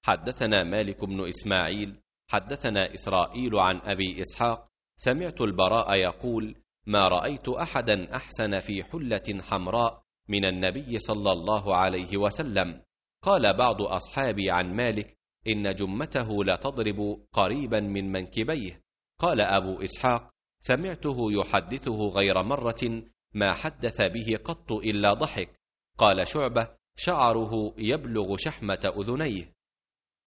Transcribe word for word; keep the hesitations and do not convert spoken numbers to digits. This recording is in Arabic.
حدثنا مالك بن إسماعيل حدثنا إسرائيل عن أبي إسحاق سمعت البراء يقول: ما رأيت أحدا أحسن في حلة حمراء من النبي صلى الله عليه وسلم. قال بعض أصحابي عن مالك: إن جمته لتضرب قريبا من منكبيه. قال أبو إسحاق: سمعته يحدثه غير مرة ما حدث به قط إلا ضحك. قال شعبة: شعره يبلغ شحمة أذنيه.